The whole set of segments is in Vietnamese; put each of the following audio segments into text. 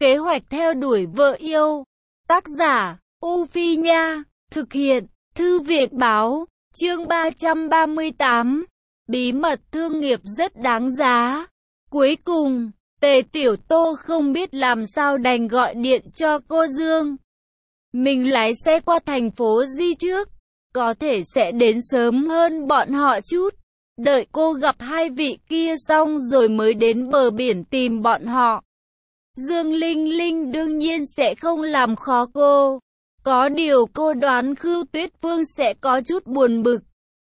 Kế hoạch theo đuổi vợ yêu. Tác giả, U Phi Nha. Thực hiện, Thư viện Báo. Chương 338. Bí mật thương nghiệp rất đáng giá. Cuối cùng, Tề Tiểu Tô không biết làm sao đành gọi điện cho cô Dương. Mình lái xe qua thành phố Di trước, có thể sẽ đến sớm hơn bọn họ chút. Đợi cô gặp hai vị kia xong rồi mới đến bờ biển tìm bọn họ. Dương Linh Linh đương nhiên sẽ không làm khó cô. Có điều cô đoán Khưu Tuyết Phương sẽ có chút buồn bực.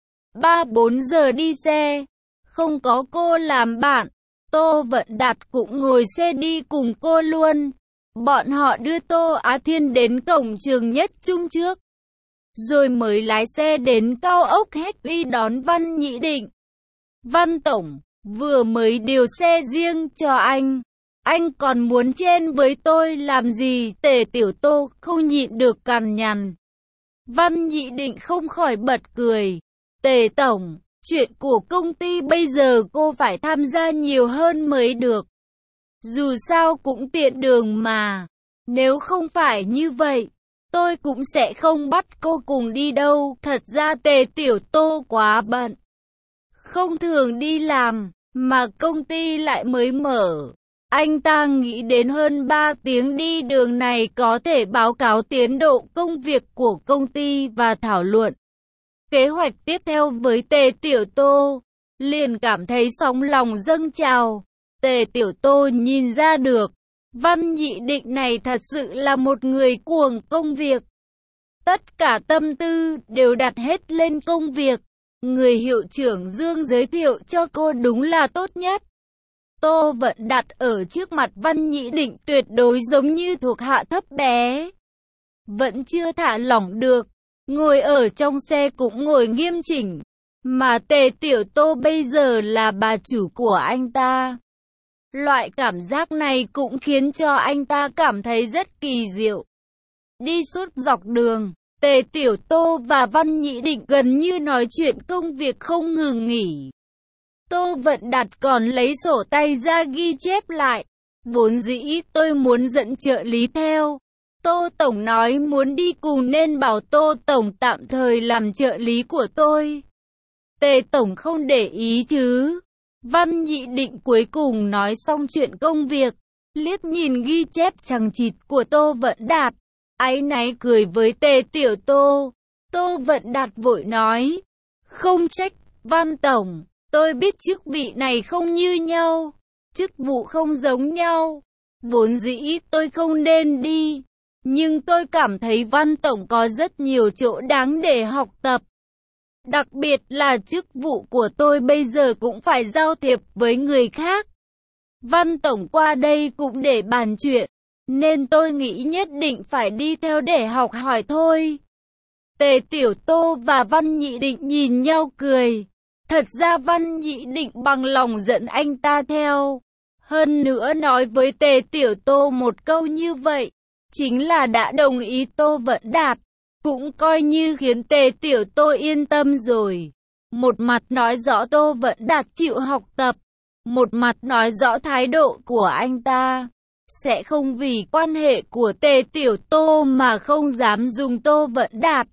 3-4 giờ đi xe, không có cô làm bạn. Tô Vận Đạt cũng ngồi xe đi cùng cô luôn. Bọn họ đưa Tô Á Thiên đến cổng trường Nhất Trung trước, rồi mới lái xe đến cao ốc hết uy đón Văn Nhị Định. Văn Tổng, vừa mới điều xe riêng cho anh còn muốn chen với tôi làm gì? Tề Tiểu Tô không nhịn được cằn nhằn. Văn Nhị Định không khỏi bật cười. Tề Tổng, chuyện của công ty bây giờ cô phải tham gia nhiều hơn mới được. Dù sao cũng tiện đường mà. Nếu không phải như vậy, tôi cũng sẽ không bắt cô cùng đi đâu. Thật ra Tề Tiểu Tô quá bận, không thường đi làm, mà công ty lại mới mở. Anh ta nghĩ đến hơn 3 tiếng đi đường này có thể báo cáo tiến độ công việc của công ty và thảo luận kế hoạch tiếp theo với Tề Tiểu Tô. Liền cảm thấy sóng lòng dâng trào. Tề Tiểu Tô nhìn ra được, Văn Nhị Định này thật sự là một người cuồng công việc. Tất cả tâm tư đều đặt hết lên công việc. Người hiệu trưởng Dương giới thiệu cho cô đúng là tốt nhất. Tô Vận Đạt ở trước mặt Văn Nhị Định tuyệt đối giống như thuộc hạ thấp bé. Vẫn chưa thả lỏng được, ngồi ở trong xe cũng ngồi nghiêm chỉnh. Mà Tề Tiểu Tô bây giờ là bà chủ của anh ta. Loại cảm giác này cũng khiến cho anh ta cảm thấy rất kỳ diệu. Đi suốt dọc đường, Tề Tiểu Tô và Văn Nhị Định gần như nói chuyện công việc không ngừng nghỉ. Tô Vận Đạt còn lấy sổ tay ra ghi chép lại. Vốn dĩ tôi muốn dẫn trợ lý theo. Tô Tổng nói muốn đi cùng nên bảo Tô Tổng tạm thời làm trợ lý của tôi. Tề Tổng không để ý chứ? Văn Nhị Định cuối cùng nói xong chuyện công việc, liếc nhìn ghi chép chằng chịt của Tô Vận Đạt, áy náy cười với Tề Tiểu Tô. Tô Vận Đạt vội nói, không trách, Văn Tổng, tôi biết chức vị này không như nhau, chức vụ không giống nhau, vốn dĩ tôi không nên đi, nhưng tôi cảm thấy Văn Tổng có rất nhiều chỗ đáng để học tập. Đặc biệt là chức vụ của tôi bây giờ cũng phải giao thiệp với người khác. Văn Tổng qua đây cũng để bàn chuyện, nên tôi nghĩ nhất định phải đi theo để học hỏi thôi. Tề Tiểu Tô và Văn Nhị Định nhìn nhau cười. Thật ra Văn Nhị Định bằng lòng dẫn anh ta theo. Hơn nữa nói với Tề Tiểu Tô một câu như vậy, chính là đã đồng ý Tô Vận Đạt. Cũng coi như khiến Tề Tiểu Tô yên tâm rồi. Một mặt nói rõ Tô Vận Đạt chịu học tập, một mặt nói rõ thái độ của anh ta sẽ không vì quan hệ của Tề Tiểu Tô mà không dám dùng Tô Vận Đạt.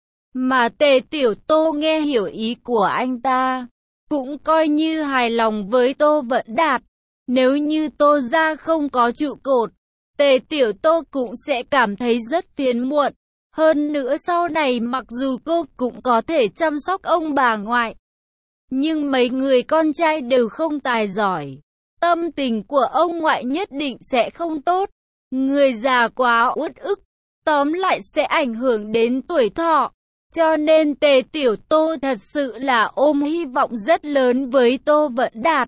Mà Tề Tiểu Tô nghe hiểu ý của anh ta, cũng coi như hài lòng với Tô Vận Đạt. Nếu như Tô gia không có trụ cột, Tề Tiểu Tô cũng sẽ cảm thấy rất phiền muộn. Hơn nữa sau này mặc dù cô cũng có thể chăm sóc ông bà ngoại, nhưng mấy người con trai đều không tài giỏi. Tâm tình của ông ngoại nhất định sẽ không tốt. Người già quá uất ức, tóm lại sẽ ảnh hưởng đến tuổi thọ. Cho nên Tề Tiểu Tô thật sự là ôm hy vọng rất lớn với Tô Vận Đạt.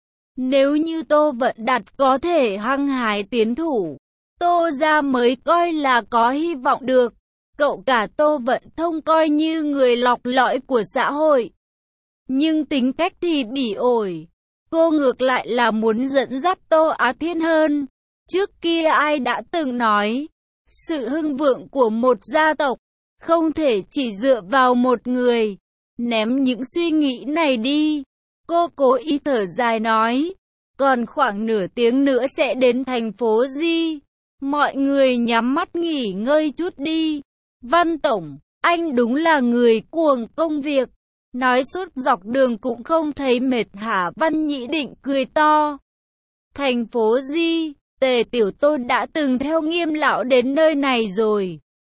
Nếu như Tô Vận Đạt có thể hăng hái tiến thủ, Tô gia mới coi là có hy vọng được. Cậu cả Tô Vận Thông coi như người lọc lõi của xã hội, nhưng tính cách thì bỉ ổi. Cô ngược lại là muốn dẫn dắt Tô Á Thiên hơn. Trước kia ai đã từng nói, sự hưng vượng của một gia tộc không thể chỉ dựa vào một người. Ném những suy nghĩ này đi. Cô cố ý thở dài nói, còn khoảng nửa tiếng nữa sẽ đến thành phố Di. Mọi người nhắm mắt nghỉ ngơi chút đi. Văn Tổng, anh đúng là người cuồng công việc. Nói suốt dọc đường cũng không thấy mệt hả? Văn Nhĩ Định cười to. Thành phố Di, Tề Tiểu Tôn đã từng theo Nghiêm lão đến nơi này rồi.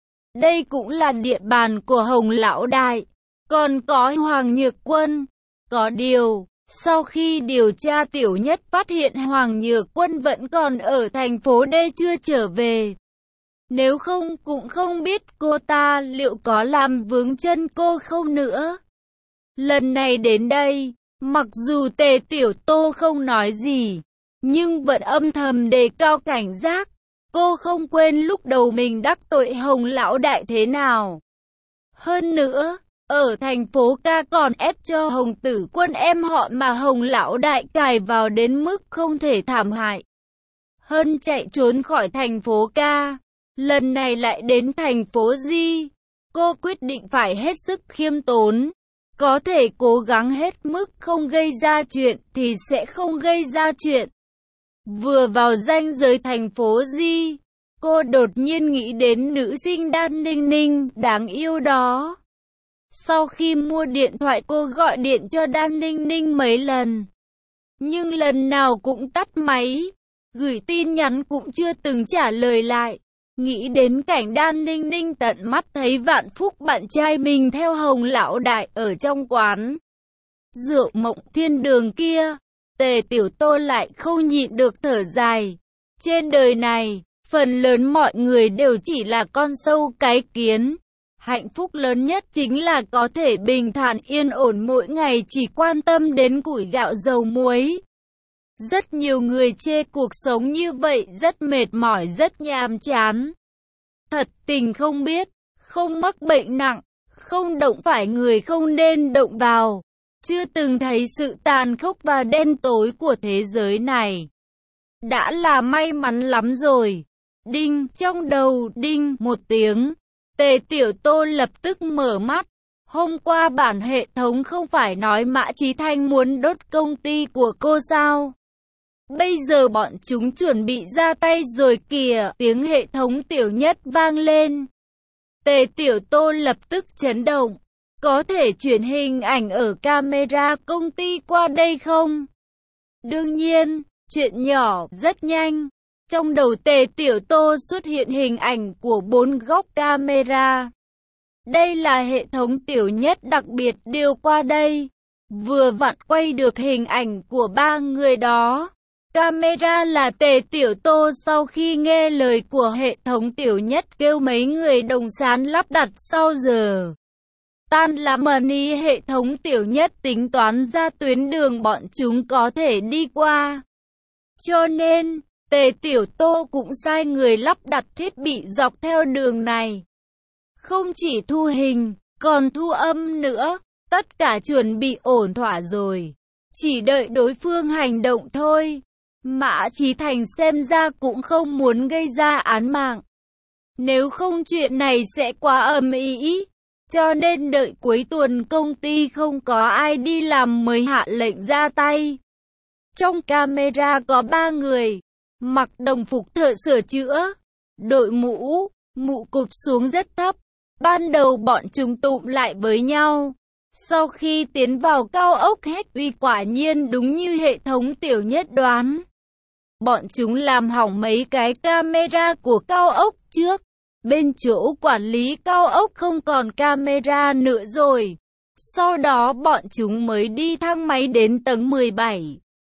Đây cũng là địa bàn của Hồng lão đại, còn có Hoàng Nhược Quân. Có điều, sau khi điều tra Tiểu Nhất phát hiện Hoàng Nhược Quân vẫn còn ở thành phố D chưa trở về. Nếu không cũng không biết cô ta liệu có làm vướng chân cô không nữa. Lần này đến đây, mặc dù Tề Tiểu Tô không nói gì, nhưng vẫn âm thầm đề cao cảnh giác. Cô không quên lúc đầu mình đắc tội Hồng lão đại thế nào. Hơn nữa, ở thành phố Ca còn ép cho Hồng Tử Quân em họ mà Hồng lão đại cài vào đến mức không thể thảm hại. Hơn chạy trốn khỏi thành phố Ca, lần này lại đến thành phố Di. Cô quyết định phải hết sức khiêm tốn. Có thể cố gắng hết mức không gây ra chuyện thì sẽ không gây ra chuyện. Vừa vào ranh giới thành phố Di, cô đột nhiên nghĩ đến nữ sinh Đan Ninh Ninh đáng yêu đó. Sau khi mua điện thoại cô gọi điện cho Đan Ninh Ninh mấy lần, nhưng lần nào cũng tắt máy, gửi tin nhắn cũng chưa từng trả lời lại. Nghĩ đến cảnh Đan Ninh Ninh tận mắt thấy Vạn Phúc bạn trai mình theo Hồng lão đại ở trong quán rượu Mộng Thiên Đường kia, Tề Tiểu Tô lại không nhịn được thở dài. Trên đời này, phần lớn mọi người đều chỉ là con sâu cái kiến. Hạnh phúc lớn nhất chính là có thể bình thản yên ổn mỗi ngày chỉ quan tâm đến củi gạo dầu muối. Rất nhiều người chê cuộc sống như vậy rất mệt mỏi, rất nhàm chán. Thật tình không biết, không mắc bệnh nặng, không động phải người không nên động vào. Chưa từng thấy sự tàn khốc và đen tối của thế giới này. Đã là may mắn lắm rồi. Đinh, trong đầu đinh một tiếng. Tề Tiểu Tô lập tức mở mắt. Hôm qua bản hệ thống không phải nói Mã Chí Thanh muốn đốt công ty của cô sao? Bây giờ bọn chúng chuẩn bị ra tay rồi kìa. Tiếng hệ thống Tiểu Nhất vang lên. Tề Tiểu Tô lập tức chấn động. Có thể chuyển hình ảnh ở camera công ty qua đây không? Đương nhiên, chuyện nhỏ rất nhanh. Trong đầu Tề Tiểu Tô xuất hiện hình ảnh của 4 góc camera. Đây là hệ thống Tiểu Nhất đặc biệt điều qua đây. Vừa vặn quay được hình ảnh của 3 người đó. Camera là Tề Tiểu Tô sau khi nghe lời của hệ thống Tiểu Nhất kêu mấy người đồng sán lắp đặt sau giờ tan làm money, hệ thống Tiểu Nhất tính toán ra tuyến đường bọn chúng có thể đi qua. Cho nên, Tề Tiểu Tô cũng sai người lắp đặt thiết bị dọc theo đường này. Không chỉ thu hình, còn thu âm nữa. Tất cả chuẩn bị ổn thỏa rồi. Chỉ đợi đối phương hành động thôi. Mã Chí Thành xem ra cũng không muốn gây ra án mạng. Nếu không chuyện này sẽ quá ầm ĩ. Cho nên đợi cuối tuần công ty không có ai đi làm mới hạ lệnh ra tay. Trong camera có 3 người, mặc đồng phục thợ sửa chữa, đội mũ, mũ cụp xuống rất thấp. Ban đầu bọn chúng tụm lại với nhau. Sau khi tiến vào cao ốc hết uy quả nhiên đúng như hệ thống Tiểu Nhất đoán. Bọn chúng làm hỏng mấy cái camera của cao ốc trước. Bên chỗ quản lý cao ốc không còn camera nữa rồi. Sau đó bọn chúng mới đi thang máy đến tầng 17.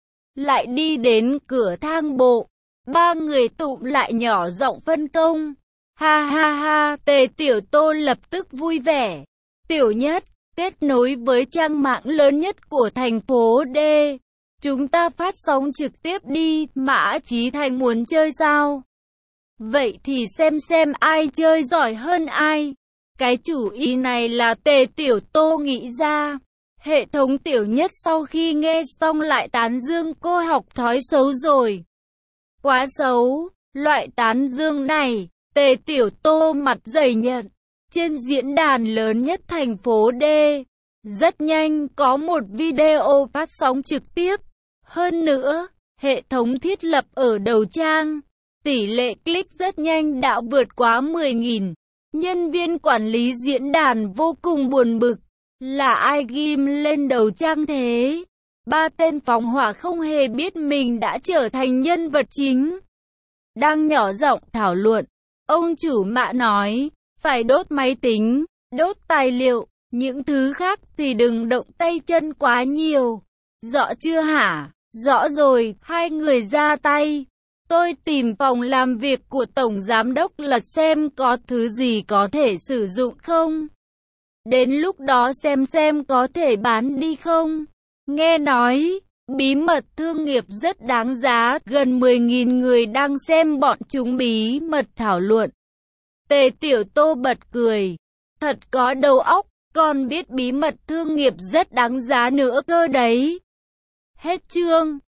Lại đi đến cửa thang bộ. 3 người tụm lại nhỏ giọng phân công. Ha ha ha, Tề Tiểu Tô lập tức vui vẻ. Tiểu Nhất, kết nối với trang mạng lớn nhất của thành phố D. Chúng ta phát sóng trực tiếp đi, Mã Chí Thành muốn chơi sao? Vậy thì xem ai chơi giỏi hơn ai. Cái chủ ý này là Tề Tiểu Tô nghĩ ra. Hệ thống Tiểu Nhất sau khi nghe xong lại tán dương cô học thói xấu rồi. Quá xấu, loại tán dương này, Tề Tiểu Tô mặt dày nhận. Trên diễn đàn lớn nhất thành phố D, rất nhanh có một video phát sóng trực tiếp. Hơn nữa, Hệ thống thiết lập ở đầu trang. Tỷ lệ click rất nhanh đã vượt quá 10.000. Nhân viên quản lý diễn đàn vô cùng buồn bực. Là ai ghim lên đầu trang thế? Ba tên phóng hỏa không hề biết mình đã trở thành nhân vật chính. Đang nhỏ giọng thảo luận. Ông chủ mạ nói, phải đốt máy tính, đốt tài liệu, những thứ khác thì đừng động tay chân quá nhiều. Rõ chưa hả? Rõ rồi, hai người ra tay. Tôi tìm phòng làm việc của Tổng Giám đốc lật xem có thứ gì có thể sử dụng không. Đến lúc đó xem có thể bán đi không. Nghe nói, bí mật thương nghiệp rất đáng giá, gần 10.000 người đang xem bọn chúng bí mật thảo luận. Tề Tiểu Tô bật cười. Thật có đầu óc, còn biết bí mật thương nghiệp rất đáng giá nữa cơ đấy. Hết chương.